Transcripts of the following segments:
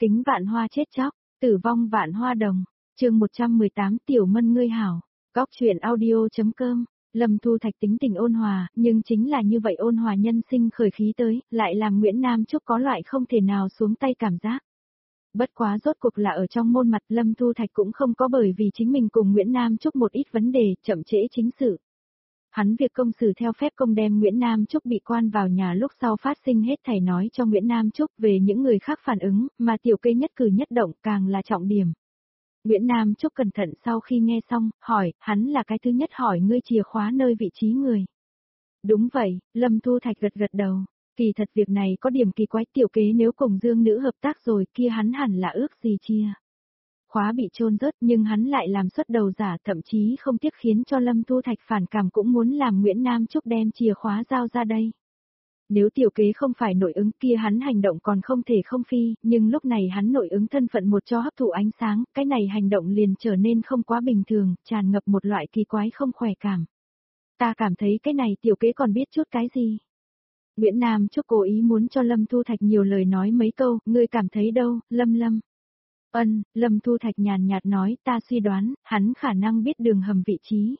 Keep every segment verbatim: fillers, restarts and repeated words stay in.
Kính vạn hoa chết chóc, tử vong vạn hoa đồng. Chương một trăm mười tám Tiểu Mân ngươi hảo. Góc truyện audio.com. Lâm Thu Thạch tính tình ôn hòa, nhưng chính là như vậy ôn hòa nhân sinh khởi khí tới, lại làm Nguyễn Nam Trúc có loại không thể nào xuống tay cảm giác. Bất quá rốt cuộc là ở trong môn mặt, Lâm Thu Thạch cũng không có bởi vì chính mình cùng Nguyễn Nam Trúc một ít vấn đề, chậm trễ chính sự. Hắn việc công xử theo phép công đem Nguyễn Nam Trúc bị quan vào nhà lúc sau phát sinh hết thảy nói cho Nguyễn Nam Trúc về những người khác phản ứng, mà tiểu kê nhất cử nhất động càng là trọng điểm. Nguyễn Nam Trúc cẩn thận sau khi nghe xong, hỏi, hắn là cái thứ nhất hỏi ngươi chìa khóa nơi vị trí người. Đúng vậy, Lâm Thu Thạch gật gật đầu. Kỳ thật việc này có điểm kỳ quái, tiểu kế nếu cùng Dương nữ hợp tác rồi kia hắn hẳn là ước gì chia. Khóa bị chôn rớt nhưng hắn lại làm xuất đầu giả, thậm chí không tiếc khiến cho Lâm Thu Thạch phản cảm cũng muốn làm Nguyễn Nam Trúc đem chìa khóa giao ra đây. Nếu tiểu kế không phải nội ứng kia hắn hành động còn không thể không phi, nhưng lúc này hắn nội ứng thân phận một cho hấp thụ ánh sáng, cái này hành động liền trở nên không quá bình thường, tràn ngập một loại kỳ quái không khỏe cảm. Ta cảm thấy cái này tiểu kế còn biết chút cái gì. Nguyễn Nam Trúc cố ý muốn cho Lâm Thu Thạch nhiều lời nói mấy câu, ngươi cảm thấy đâu, Lâm Lâm. Ân, Lâm Thu Thạch nhàn nhạt nói, ta suy đoán, hắn khả năng biết đường hầm vị trí.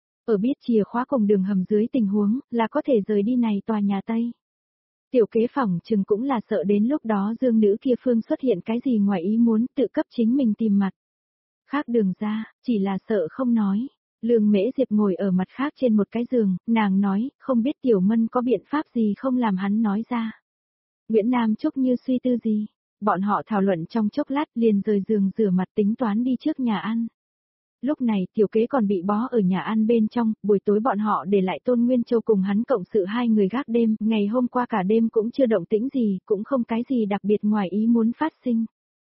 Ở biết chìa khóa cùng đường hầm dưới tình huống, là có thể rời đi này tòa nhà Tây. Tiểu kế phỏng chừng cũng là sợ đến lúc đó Dương nữ kia phương xuất hiện cái gì ngoài ý muốn tự cấp chính mình tìm mặt. Khác đường ra, chỉ là sợ không nói. Lương Mễ Diệp ngồi ở mặt khác trên một cái giường, nàng nói, không biết Tiểu Mân có biện pháp gì không làm hắn nói ra. Nguyễn Nam Trúc như suy tư gì. Bọn họ thảo luận trong chốc lát liền rời giường rửa mặt tính toán đi trước nhà ăn. Lúc này tiểu kế còn bị bó ở nhà ăn bên trong, buổi tối bọn họ để lại Tôn Nguyên Châu cùng hắn cộng sự hai người gác đêm, ngày hôm qua cả đêm cũng chưa động tĩnh gì, cũng không cái gì đặc biệt ngoài ý muốn phát sinh.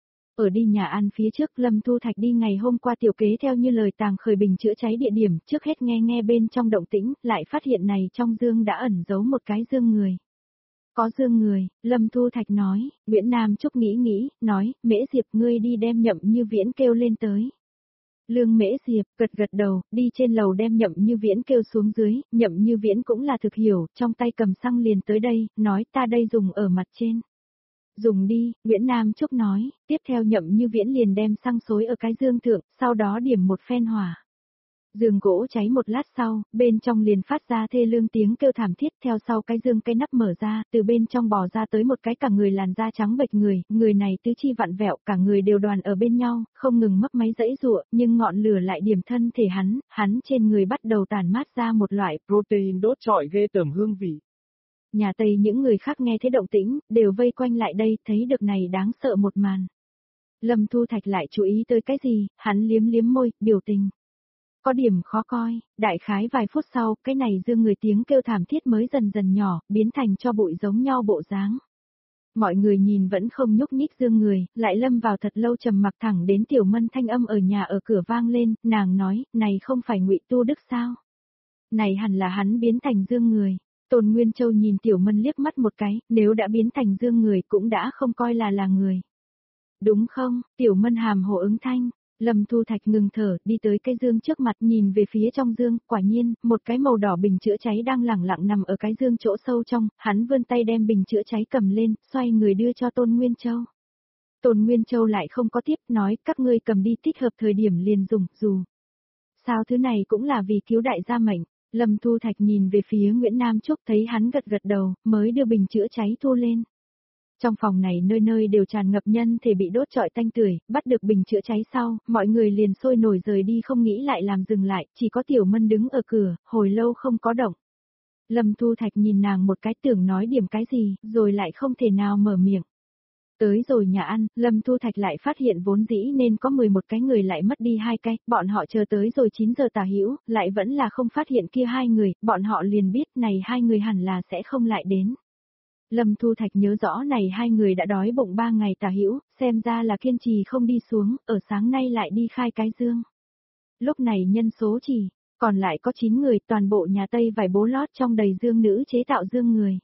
Ở đi nhà ăn phía trước Lâm Thu Thạch đi ngày hôm qua tiểu kế theo như lời tàng khởi bình chữa cháy địa điểm, trước hết nghe nghe bên trong động tĩnh, lại phát hiện này trong dương đã ẩn giấu một cái dương người. Có dương người, Lâm Thu Thạch nói, Nguyễn Nam Trúc nghĩ nghĩ, nói, Mễ Diệp ngươi đi đem Nhậm Như Viễn kêu lên tới. Lương Mễ Diệp, gật gật đầu, đi trên lầu đem Nhậm Như Viễn kêu xuống dưới, Nhậm Như Viễn cũng là thực hiểu, trong tay cầm xăng liền tới đây, nói ta đây dùng ở mặt trên. Dùng đi, Nguyễn Nam Trúc nói, tiếp theo Nhậm Như Viễn liền đem xăng xối ở cái dương thượng, sau đó điểm một phen hỏa. Giường gỗ cháy một lát sau, bên trong liền phát ra thê lương tiếng kêu thảm thiết, theo sau cái dương cái nắp mở ra, từ bên trong bò ra tới một cái cả người làn da trắng bệch người, người này tứ chi vặn vẹo, cả người đều đoàn ở bên nhau, không ngừng mấp máy dãy giụa, nhưng ngọn lửa lại điểm thân thể hắn, hắn trên người bắt đầu tản mát ra một loại protein đốt trọi ghê tởm hương vị. Nhà Tây những người khác nghe thấy động tĩnh, đều vây quanh lại đây, thấy được này đáng sợ một màn. Lâm Thu Thạch lại chú ý tới cái gì, hắn liếm liếm môi, biểu tình. Có điểm khó coi, đại khái vài phút sau, cái này dương người tiếng kêu thảm thiết mới dần dần nhỏ, biến thành cho bụi giống nhau bộ dáng. Mọi người nhìn vẫn không nhúc nhích dương người, lại lâm vào thật lâu trầm mặc thẳng đến Tiểu Mân thanh âm ở nhà ở cửa vang lên, nàng nói, này không phải Ngụy Tu Đức sao? Này hẳn là hắn biến thành dương người. Tôn Nguyên Châu nhìn Tiểu Mân liếc mắt một cái, nếu đã biến thành dương người cũng đã không coi là là người. Đúng không? Tiểu Mân hàm hồ ứng thanh. Lâm Thu Thạch ngừng thở, đi tới cái dương trước mặt nhìn về phía trong dương, quả nhiên, một cái màu đỏ bình chữa cháy đang lẳng lặng nằm ở cái dương chỗ sâu trong, hắn vươn tay đem bình chữa cháy cầm lên, xoay người đưa cho Tôn Nguyên Châu. Tôn Nguyên Châu lại không có tiếp, nói, các ngươi cầm đi thích hợp thời điểm liền dùng, dù. Sao thứ này cũng là vì cứu đại gia mệnh. Lâm Thu Thạch nhìn về phía Nguyễn Nam Trúc thấy hắn gật gật đầu, mới đưa bình chữa cháy thu lên. Trong phòng này nơi nơi đều tràn ngập nhân thể bị đốt trọi tanh tưởi, bắt được bình chữa cháy sau, mọi người liền sôi nổi rời đi không nghĩ lại làm dừng lại, chỉ có Tiểu Mân đứng ở cửa, hồi lâu không có động. Lâm Thu Thạch nhìn nàng một cái tưởng nói điểm cái gì, rồi lại không thể nào mở miệng. Tới rồi nhà ăn, Lâm Thu Thạch lại phát hiện vốn dĩ nên có mười một cái người lại mất đi hai cái, bọn họ chờ tới rồi chín giờ tà hữu, lại vẫn là không phát hiện kia hai người, bọn họ liền biết này hai người hẳn là sẽ không lại đến. Lâm Thu Thạch nhớ rõ này hai người đã đói bụng ba ngày tà hữu, xem ra là kiên trì không đi xuống, ở sáng nay lại đi khai cái dương. Lúc này nhân số chỉ, còn lại có chín người, toàn bộ nhà Tây vải bố lót trong đầy dương nữ chế tạo dương người.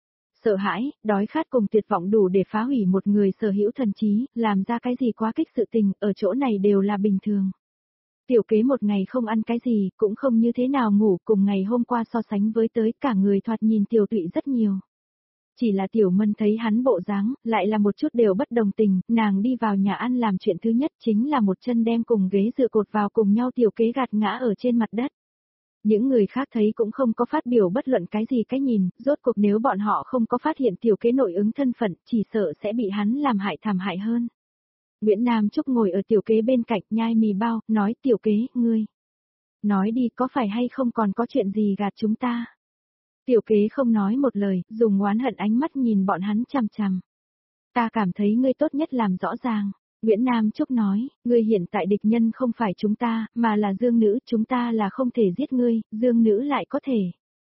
Sợ hãi, đói khát cùng tuyệt vọng đủ để phá hủy một người sở hữu thần trí, làm ra cái gì quá kích sự tình, ở chỗ này đều là bình thường. Tiểu kế một ngày không ăn cái gì, cũng không như thế nào ngủ, cùng ngày hôm qua so sánh với tới cả người thoạt nhìn tiểu tụy rất nhiều. Chỉ là Tiểu Mân thấy hắn bộ dáng, lại là một chút đều bất đồng tình, nàng đi vào nhà ăn làm chuyện thứ nhất chính là một chân đem cùng ghế dựa cột vào cùng nhau Tiểu Kế gạt ngã ở trên mặt đất. Những người khác thấy cũng không có phát biểu bất luận cái gì cái nhìn, rốt cuộc nếu bọn họ không có phát hiện Tiểu Kế nội ứng thân phận, chỉ sợ sẽ bị hắn làm hại thảm hại hơn. Nguyễn Nam Trúc ngồi ở Tiểu Kế bên cạnh nhai mì bao, nói Tiểu Kế, ngươi. Nói đi có phải hay không còn có chuyện gì gạt chúng ta. Tiểu Kế không nói một lời, dùng oán hận ánh mắt nhìn bọn hắn chằm chằm. Ta cảm thấy ngươi tốt nhất làm rõ ràng. Nguyễn Nam Trúc nói, ngươi hiện tại địch nhân không phải chúng ta, mà là Dương Nữ, chúng ta là không thể giết ngươi, Dương Nữ lại có thể.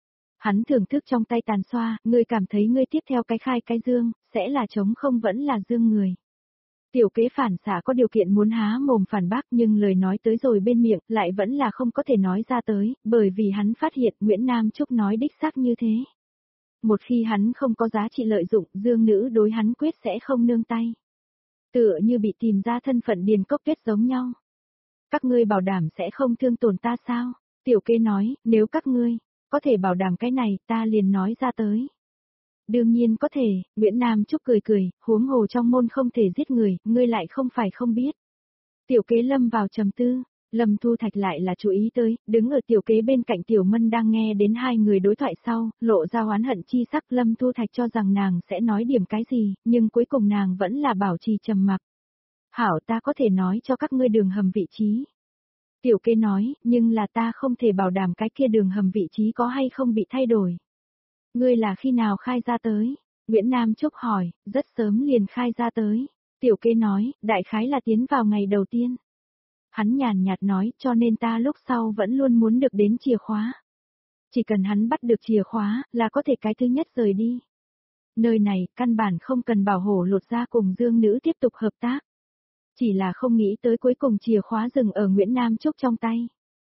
Hắn thưởng thức trong tay tàn xoa, ngươi cảm thấy ngươi tiếp theo cái khai cái Dương, sẽ là trống không vẫn là Dương người. Tiểu Kế phản xạ có điều kiện muốn há mồm phản bác nhưng lời nói tới rồi bên miệng lại vẫn là không có thể nói ra tới, bởi vì hắn phát hiện Nguyễn Nam Trúc nói đích xác như thế. Một khi hắn không có giá trị lợi dụng, Dương Nữ đối hắn quyết sẽ không nương tay. Tựa như bị tìm ra thân phận Điền Cốc Tuyết giống nhau. Các ngươi bảo đảm sẽ không thương tổn ta sao? Tiểu Kế nói, nếu các ngươi có thể bảo đảm cái này, ta liền nói ra tới. Đương nhiên có thể, Nguyễn Nam Trúc cười cười, huống hồ trong môn không thể giết người, ngươi lại không phải không biết. Tiểu Kế lâm vào trầm tư, Lâm Thu Thạch lại là chú ý tới, đứng ở Tiểu Kế bên cạnh Tiểu Mân đang nghe đến hai người đối thoại sau, lộ ra oán hận chi sắc. Lâm Thu Thạch cho rằng nàng sẽ nói điểm cái gì, nhưng cuối cùng nàng vẫn là bảo trì trầm mặc. Hảo, ta có thể nói cho các ngươi đường hầm vị trí. Tiểu Kế nói, nhưng là ta không thể bảo đảm cái kia đường hầm vị trí có hay không bị thay đổi. Ngươi là khi nào khai ra tới? Nguyễn Nam Trúc hỏi, rất sớm liền khai ra tới. Tiểu Kế nói, đại khái là tiến vào ngày đầu tiên. Hắn nhàn nhạt nói, cho nên ta lúc sau vẫn luôn muốn được đến chìa khóa. Chỉ cần hắn bắt được chìa khóa, là có thể cái thứ nhất rời đi. Nơi này, căn bản không cần bảo hộ lột ra cùng Dương Nữ tiếp tục hợp tác. Chỉ là không nghĩ tới cuối cùng chìa khóa dừng ở Nguyễn Nam Trúc trong tay.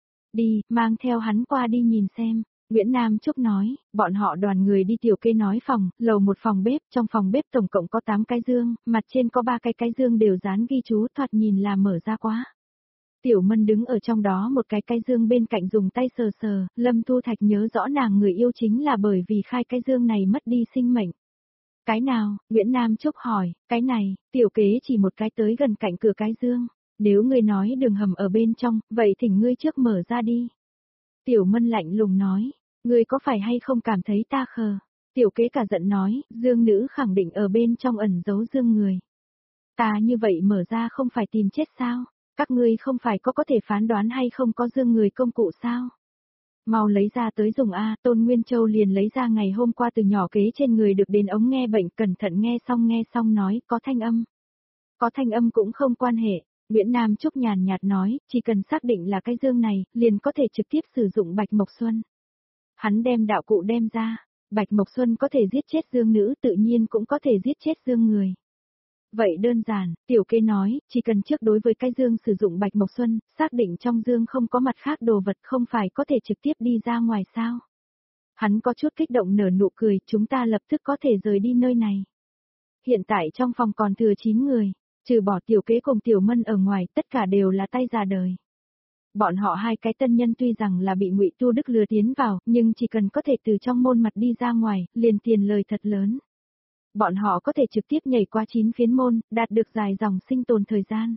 Đi, mang theo hắn qua đi nhìn xem. Nguyễn Nam Trúc nói, bọn họ đoàn người đi. Tiểu Kế nói phòng, lầu một phòng bếp, trong phòng bếp tổng cộng có tám cái dương, mặt trên có ba cái cái dương đều dán ghi chú, thoạt nhìn là mở ra quá. Tiểu Mân đứng ở trong đó một cái cái dương bên cạnh dùng tay sờ sờ, Lâm Thu Thạch nhớ rõ nàng người yêu chính là bởi vì khai cái dương này mất đi sinh mệnh. Cái nào? Nguyễn Nam Trúc hỏi, cái này, Tiểu Kế chỉ một cái tới gần cạnh cửa cái dương. Nếu ngươi nói đường hầm ở bên trong, vậy thỉnh ngươi trước mở ra đi. Tiểu Mân lạnh lùng nói, ngươi có phải hay không cảm thấy ta khờ? Tiểu Kế cả giận nói, Dương Nữ khẳng định ở bên trong ẩn giấu Dương người. Ta như vậy mở ra không phải tìm chết sao? Các ngươi không phải có có thể phán đoán hay không có Dương người công cụ sao? Mau lấy ra tới dùng A. Tôn Nguyên Châu liền lấy ra ngày hôm qua từ nhỏ Kế trên người được đến ống nghe bệnh, cẩn thận nghe xong nghe xong nói, có thanh âm. Có thanh âm cũng không quan hệ. Nguyễn Nam Trúc nhàn nhạt nói, chỉ cần xác định là cái dương này, liền có thể trực tiếp sử dụng Bạch Mộc Xuân. Hắn đem đạo cụ đem ra, Bạch Mộc Xuân có thể giết chết Dương Nữ, tự nhiên cũng có thể giết chết Dương người. Vậy đơn giản, Tiểu Kế nói, chỉ cần trước đối với cái dương sử dụng Bạch Mộc Xuân, xác định trong dương không có mặt khác đồ vật, không phải có thể trực tiếp đi ra ngoài sao. Hắn có chút kích động nở nụ cười, chúng ta lập tức có thể rời đi nơi này. Hiện tại trong phòng còn thừa chín người. Trừ bỏ Tiểu Kế cùng Tiểu Mân ở ngoài, tất cả đều là tay già đời. Bọn họ hai cái tân nhân tuy rằng là bị Ngụy Tu Đức lừa tiến vào, nhưng chỉ cần có thể từ trong môn mặt đi ra ngoài, liền tiền lời thật lớn. Bọn họ có thể trực tiếp nhảy qua chín phiến môn, đạt được dài dòng sinh tồn thời gian.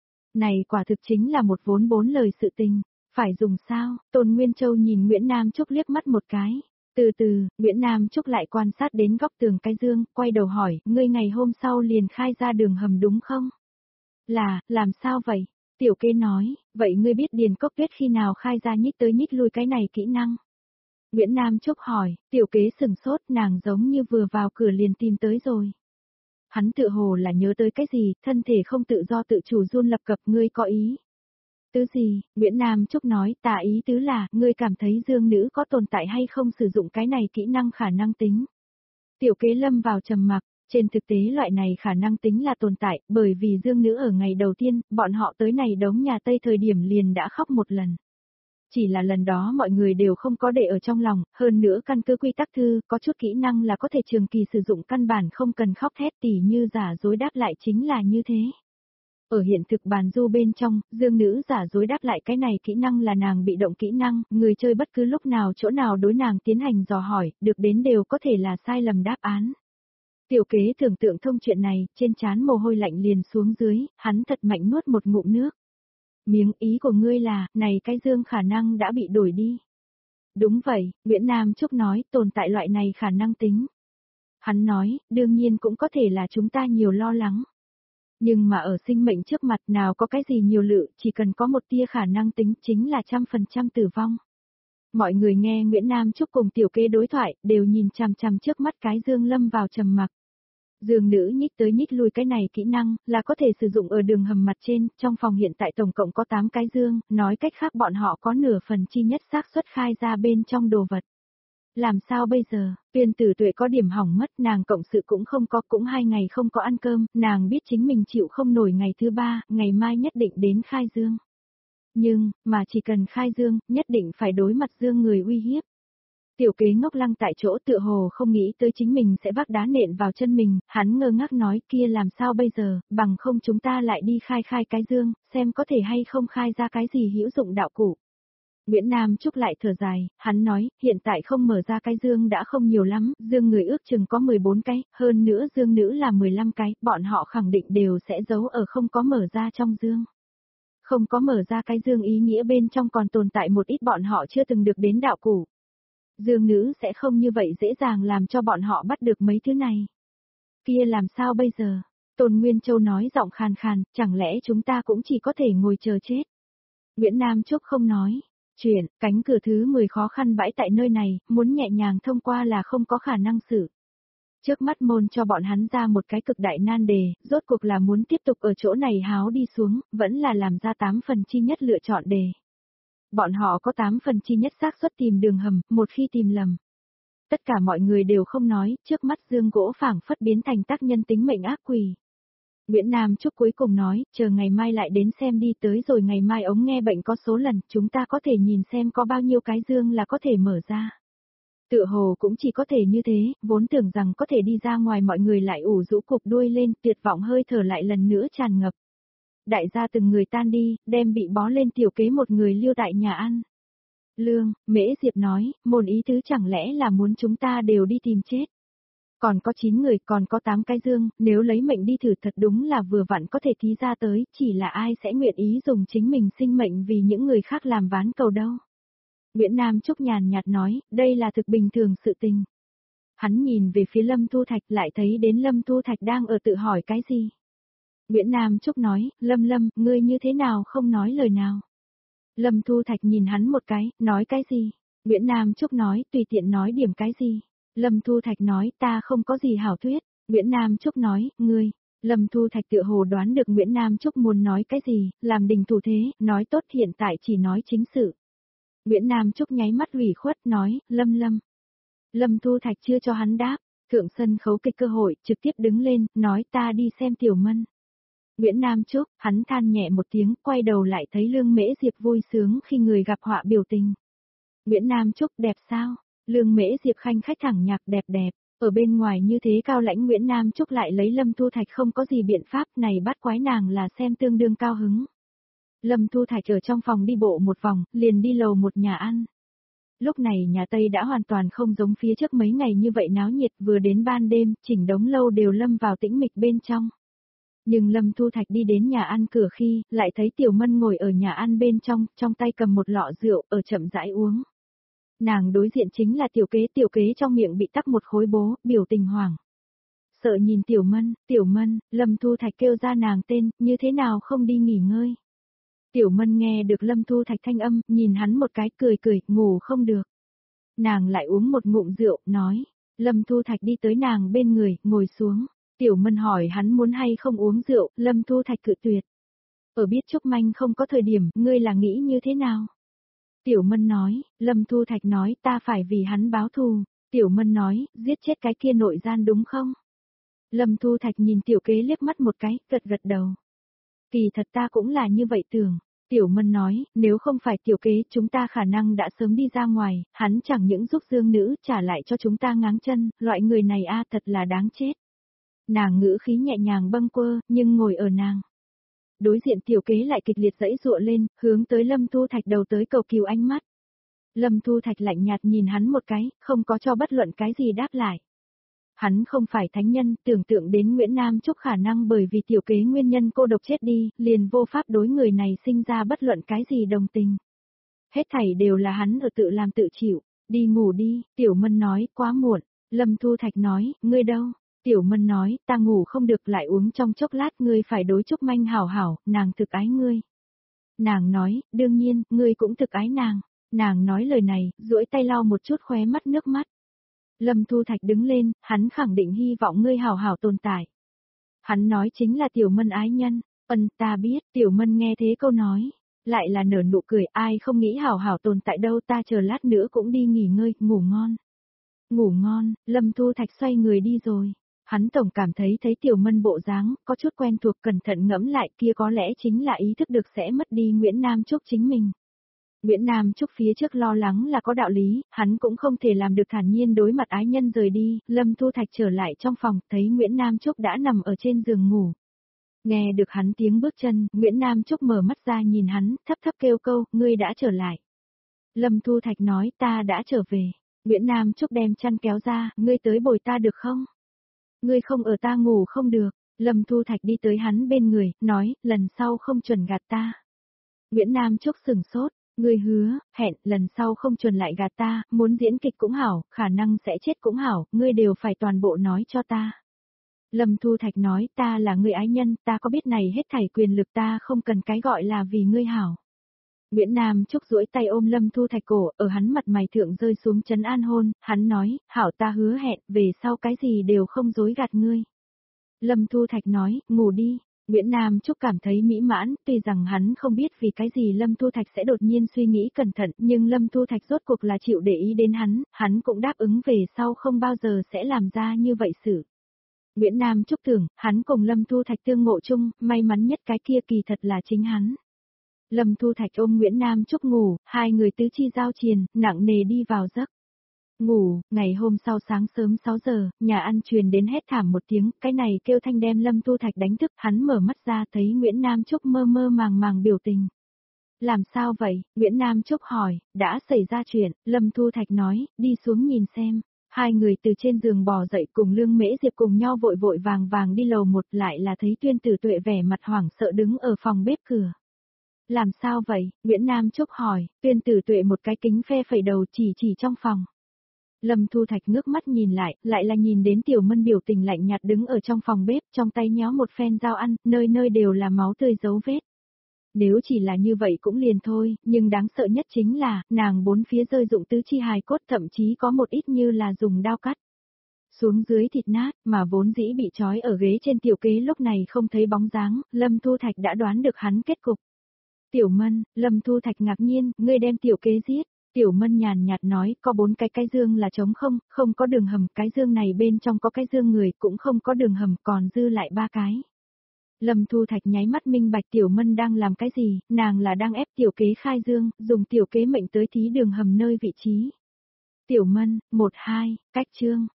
Này quả thực chính là một vốn bốn lời sự tình. Phải dùng sao? Tôn Nguyên Châu nhìn Nguyễn Nam Trúc liếc mắt một cái. Từ từ, Nguyễn Nam Trúc lại quan sát đến góc tường cái dương, quay đầu hỏi, ngươi ngày hôm sau liền khai ra đường hầm đúng không? Là, làm sao vậy? Tiểu Kế nói, vậy ngươi biết Điền Cốc Tuyết khi nào khai ra nhích tới nhích lui cái này kỹ năng? Nguyễn Nam Trúc hỏi, Tiểu Kế sừng sốt, nàng giống như vừa vào cửa liền tìm tới rồi. Hắn tự hồ là nhớ tới cái gì, thân thể không tự do tự chủ run lập cập, ngươi có ý. Tứ gì? Nguyễn Nam Trúc nói, tà ý tứ là, ngươi cảm thấy Dương Nữ có tồn tại hay không sử dụng cái này kỹ năng khả năng tính. Tiểu Kế lâm vào trầm mặc, trên thực tế loại này khả năng tính là tồn tại, bởi vì Dương Nữ ở ngày đầu tiên, bọn họ tới này đống nhà Tây thời điểm liền đã khóc một lần. Chỉ là lần đó mọi người đều không có để ở trong lòng, hơn nữa căn cứ quy tắc thư, có chút kỹ năng là có thể trường kỳ sử dụng căn bản không cần khóc thét tỉ như giả dối đáp lại chính là như thế. Ở hiện thực bàn du bên trong, Dương Nữ giả dối đáp lại cái này kỹ năng là nàng bị động kỹ năng, người chơi bất cứ lúc nào chỗ nào đối nàng tiến hành dò hỏi, được đến đều có thể là sai lầm đáp án. Tiểu kế tưởng tượng thông chuyện này, trên trán mồ hôi lạnh liền xuống dưới, hắn thật mạnh nuốt một ngụm nước. Miếng ý của ngươi là, này cái dương khả năng đã bị đổi đi. Đúng vậy, Nguyễn Nam Trúc nói, tồn tại loại này khả năng tính. Hắn nói, đương nhiên cũng có thể là chúng ta nhiều lo lắng. Nhưng mà ở sinh mệnh trước mặt nào có cái gì nhiều lự, chỉ cần có một tia khả năng tính chính là trăm phần trăm tử vong. Mọi người nghe Nguyễn Nam Trúc cùng tiểu kế đối thoại, đều nhìn chằm chằm trước mắt cái dương lâm vào trầm mặc. Dương nữ nhích tới nhích lui cái này kỹ năng, là có thể sử dụng ở đường hầm mặt trên, trong phòng hiện tại tổng cộng có tám cái dương, nói cách khác bọn họ có nửa phần chi nhất xác suất khai ra bên trong đồ vật. Làm sao bây giờ, Tuyên Tử Tuệ có điểm hỏng mất, nàng cộng sự cũng không có, cũng hai ngày không có ăn cơm, nàng biết chính mình chịu không nổi ngày thứ ba, ngày mai nhất định đến khai dương. Nhưng, mà chỉ cần khai dương, nhất định phải đối mặt dương người uy hiếp. Tiểu kế ngốc lăng tại chỗ tựa hồ không nghĩ tới chính mình sẽ vác đá nện vào chân mình, hắn ngơ ngác nói kia làm sao bây giờ, bằng không chúng ta lại đi khai khai cái dương, xem có thể hay không khai ra cái gì hữu dụng đạo cụ. Nguyễn Nam Trúc lại thở dài, hắn nói, hiện tại không mở ra cái dương đã không nhiều lắm, dương người ước chừng có mười bốn cái, hơn nữa dương nữ là mười lăm cái, bọn họ khẳng định đều sẽ giấu ở không có mở ra trong dương. Không có mở ra cái dương ý nghĩa bên trong còn tồn tại một ít bọn họ chưa từng được đến đạo cụ. Dương nữ sẽ không như vậy dễ dàng làm cho bọn họ bắt được mấy thứ này. Kia làm sao bây giờ? Tôn Nguyên Châu nói giọng khàn khàn, chẳng lẽ chúng ta cũng chỉ có thể ngồi chờ chết? Nguyễn Nam Trúc không nói. Chuyện, cánh cửa thứ mười khó khăn bãi tại nơi này, muốn nhẹ nhàng thông qua là không có khả năng xử. Trước mắt môn cho bọn hắn ra một cái cực đại nan đề, rốt cuộc là muốn tiếp tục ở chỗ này háo đi xuống, vẫn là làm ra tám phần chi nhất lựa chọn đề. Bọn họ có tám phần chi nhất xác suất tìm đường hầm, một khi tìm lầm. Tất cả mọi người đều không nói, trước mắt dương gỗ phảng phất biến thành tác nhân tính mệnh ác quỷ. Nguyễn Nam Trúc cuối cùng nói, chờ ngày mai lại đến xem đi, tới rồi ngày mai ống nghe bệnh có số lần, chúng ta có thể nhìn xem có bao nhiêu cái dương là có thể mở ra. Tựa hồ cũng chỉ có thể như thế, vốn tưởng rằng có thể đi ra ngoài mọi người lại ủ rũ cục đuôi lên, tuyệt vọng hơi thở lại lần nữa tràn ngập. Đại gia từng người tan đi, đem bị bó lên tiểu kế một người lưu tại nhà ăn. Lương, Mễ Diệp nói, môn ý tứ chẳng lẽ là muốn chúng ta đều đi tìm chết. Còn có chín người, còn có tám cái dương, nếu lấy mệnh đi thử thật đúng là vừa vặn có thể thí ra tới, chỉ là ai sẽ nguyện ý dùng chính mình sinh mệnh vì những người khác làm ván cầu đâu. Nguyễn Nam Trúc nhàn nhạt nói, đây là thực bình thường sự tình. Hắn nhìn về phía Lâm Thu Thạch lại thấy đến Lâm Thu Thạch đang ở tự hỏi cái gì. Nguyễn Nam Trúc nói, Lâm Lâm, ngươi như thế nào không nói lời nào. Lâm Thu Thạch nhìn hắn một cái, nói cái gì? Nguyễn Nam Trúc nói, tùy tiện nói điểm cái gì? Lâm Thu Thạch nói, ta không có gì hảo thuyết. Nguyễn Nam Trúc nói, ngươi. Lâm Thu Thạch tựa hồ đoán được Nguyễn Nam Trúc muốn nói cái gì, làm đình thủ thế, nói tốt hiện tại chỉ nói chính sự. Nguyễn Nam Trúc nháy mắt ủy khuất nói, Lâm Lâm. Lâm Thu Thạch chưa cho hắn đáp, thượng sân khấu kịch cơ hội, trực tiếp đứng lên, nói ta đi xem Tiểu Mân. Nguyễn Nam Trúc, hắn than nhẹ một tiếng, quay đầu lại thấy Lương Mễ Diệp vui sướng khi người gặp họa biểu tình. Nguyễn Nam Trúc đẹp sao? Lương Mễ Diệp khanh khách thẳng nhạc đẹp đẹp, ở bên ngoài như thế cao lãnh Nguyễn Nam Trúc lại lấy Lâm Thu Thạch không có gì biện pháp này bắt quái nàng là xem tương đương cao hứng. Lâm Thu Thạch ở trong phòng đi bộ một vòng, liền đi lầu một nhà ăn. Lúc này nhà Tây đã hoàn toàn không giống phía trước mấy ngày như vậy náo nhiệt, vừa đến ban đêm, chỉnh đống lâu đều lâm vào tĩnh mịch bên trong. Nhưng Lâm Thu Thạch đi đến nhà ăn cửa khi, lại thấy Tiểu Mân ngồi ở nhà ăn bên trong, trong tay cầm một lọ rượu, ở chậm rãi uống. Nàng đối diện chính là Tiểu Kế, Tiểu Kế trong miệng bị tắc một khối bố, biểu tình hoảng. Sợ nhìn Tiểu Mân, Tiểu Mân, Lâm Thu Thạch kêu ra nàng tên, như thế nào không đi nghỉ ngơi. Tiểu Mân nghe được Lâm Thu Thạch thanh âm, nhìn hắn một cái cười cười, ngủ không được. Nàng lại uống một ngụm rượu, nói, Lâm Thu Thạch đi tới nàng bên người, ngồi xuống. Tiểu Mân hỏi hắn muốn hay không uống rượu, Lâm Thu Thạch cự tuyệt. Ở biết Trúc Manh không có thời điểm, ngươi là nghĩ như thế nào? Tiểu Mân nói, Lâm Thu Thạch nói ta phải vì hắn báo thù. Tiểu Mân nói, giết chết cái kia nội gian đúng không? Lâm Thu Thạch nhìn Tiểu Kế liếc mắt một cái, gật gật đầu. Kỳ thật ta cũng là như vậy tưởng. Tiểu Mân nói, nếu không phải Tiểu Kế chúng ta khả năng đã sớm đi ra ngoài, hắn chẳng những giúp dương nữ trả lại cho chúng ta ngáng chân, loại người này a thật là đáng chết. Nàng ngữ khí nhẹ nhàng bâng quơ, nhưng ngồi ở nàng. Đối diện Tiểu Kế lại kịch liệt dãy dụa lên, hướng tới Lâm Thu Thạch đầu tới cầu cứu ánh mắt. Lâm Thu Thạch lạnh nhạt nhìn hắn một cái, không có cho bất luận cái gì đáp lại. Hắn không phải thánh nhân, tưởng tượng đến Nguyễn Nam Trúc khả năng bởi vì tiểu kế nguyên nhân cô độc chết đi, liền vô pháp đối người này sinh ra bất luận cái gì đồng tình. Hết thảy đều là hắn ở tự làm tự chịu, đi ngủ đi, Tiểu Mân nói, quá muộn, Lâm Thu Thạch nói, ngươi đâu? Tiểu Mân nói, ta ngủ không được lại uống trong chốc lát, ngươi phải đối Trúc Manh hảo hảo, nàng thực ái ngươi. Nàng nói, đương nhiên, ngươi cũng thực ái nàng. Nàng nói lời này, duỗi tay lau một chút khóe mắt nước mắt. Lâm Thu Thạch đứng lên, hắn khẳng định hy vọng ngươi hảo hảo tồn tại. Hắn nói chính là Tiểu Mân ái nhân, ân ta biết, Tiểu Mân nghe thế câu nói, lại là nở nụ cười, ai không nghĩ hảo hảo tồn tại đâu, ta chờ lát nữa cũng đi nghỉ ngơi, ngủ ngon. Ngủ ngon, Lâm Thu Thạch xoay người đi rồi. Hắn tổng cảm thấy thấy Tiểu Mân bộ dáng, có chút quen thuộc, cẩn thận ngẫm lại, kia có lẽ chính là ý thức được sẽ mất đi Nguyễn Nam Trúc chính mình. Nguyễn Nam Trúc phía trước lo lắng là có đạo lý, hắn cũng không thể làm được thản nhiên đối mặt ái nhân rời đi, Lâm Thu Thạch trở lại trong phòng, thấy Nguyễn Nam Trúc đã nằm ở trên giường ngủ. Nghe được hắn tiếng bước chân, Nguyễn Nam Trúc mở mắt ra nhìn hắn, thấp thấp kêu câu, ngươi đã trở lại. Lâm Thu Thạch nói, ta đã trở về. Nguyễn Nam Trúc đem chăn kéo ra, ngươi tới bồi ta được không? Ngươi không ở ta ngủ không được. Lâm Thu Thạch đi tới hắn bên người, nói, lần sau không chuẩn gạt ta. Nguyễn Nam Trúc sửng sốt, ngươi hứa, hẹn, lần sau không chuẩn lại gạt ta, muốn diễn kịch cũng hảo, khả năng sẽ chết cũng hảo, ngươi đều phải toàn bộ nói cho ta. Lâm Thu Thạch nói, ta là người ái nhân, ta có biết này hết thảy quyền lực, ta không cần cái gọi là vì ngươi hảo. Nguyễn Nam Trúc duỗi tay ôm Lâm Thu Thạch cổ, ở hắn mặt mày thượng rơi xuống trấn an hôn, hắn nói, hảo ta hứa hẹn, về sau cái gì đều không dối gạt ngươi. Lâm Thu Thạch nói, ngủ đi. Nguyễn Nam Trúc cảm thấy mỹ mãn, tuy rằng hắn không biết vì cái gì Lâm Thu Thạch sẽ đột nhiên suy nghĩ cẩn thận, nhưng Lâm Thu Thạch rốt cuộc là chịu để ý đến hắn, hắn cũng đáp ứng về sau không bao giờ sẽ làm ra như vậy sự. Nguyễn Nam Trúc tưởng, hắn cùng Lâm Thu Thạch tương ngộ chung, may mắn nhất cái kia kỳ thật là chính hắn. Lâm Thu Thạch ôm Nguyễn Nam Trúc ngủ, hai người tứ chi giao triền, nặng nề đi vào giấc. Ngủ, ngày hôm sau sáng sớm sáu giờ, nhà ăn truyền đến hét thảm một tiếng, cái này kêu thanh đem Lâm Thu Thạch đánh thức, hắn mở mắt ra thấy Nguyễn Nam Trúc mơ mơ màng màng biểu tình. Làm sao vậy? Nguyễn Nam Trúc hỏi, đã xảy ra chuyện, Lâm Thu Thạch nói, đi xuống nhìn xem. Hai người từ trên giường bò dậy cùng Lương Mễ Diệp cùng nhau vội vội vàng vàng đi lầu một, lại là thấy Tuyên Tử Tuệ vẻ mặt hoảng sợ đứng ở phòng bếp cửa. Làm sao vậy? Nguyễn Nam Trúc hỏi, Tuyên Tử Tuệ một cái kính phe phẩy đầu chỉ chỉ trong phòng. Lâm Thu Thạch ngước mắt nhìn lại, lại là nhìn đến Tiểu Mân biểu tình lạnh nhạt đứng ở trong phòng bếp, trong tay nhéo một phen dao ăn, nơi nơi đều là máu tươi dấu vết. Nếu chỉ là như vậy cũng liền thôi, nhưng đáng sợ nhất chính là, nàng bốn phía rơi dụng tứ chi hài cốt, thậm chí có một ít như là dùng dao cắt. Xuống dưới thịt nát, mà vốn dĩ bị trói ở ghế trên Tiểu Kế lúc này không thấy bóng dáng, Lâm Thu Thạch đã đoán được hắn kết cục. Tiểu Mân, Lâm Thu Thạch ngạc nhiên, ngươi đem Tiểu Kế giết. Tiểu Mân nhàn nhạt nói, có bốn cái cái dương là trống không, không có đường hầm, cái dương này bên trong có cái dương người, cũng không có đường hầm, còn dư lại ba cái. Lâm Thu Thạch nháy mắt minh bạch Tiểu Mân đang làm cái gì, nàng là đang ép Tiểu Kế khai dương, dùng Tiểu Kế mệnh tới thí đường hầm nơi vị trí. Tiểu Mân, một hai, cách chương.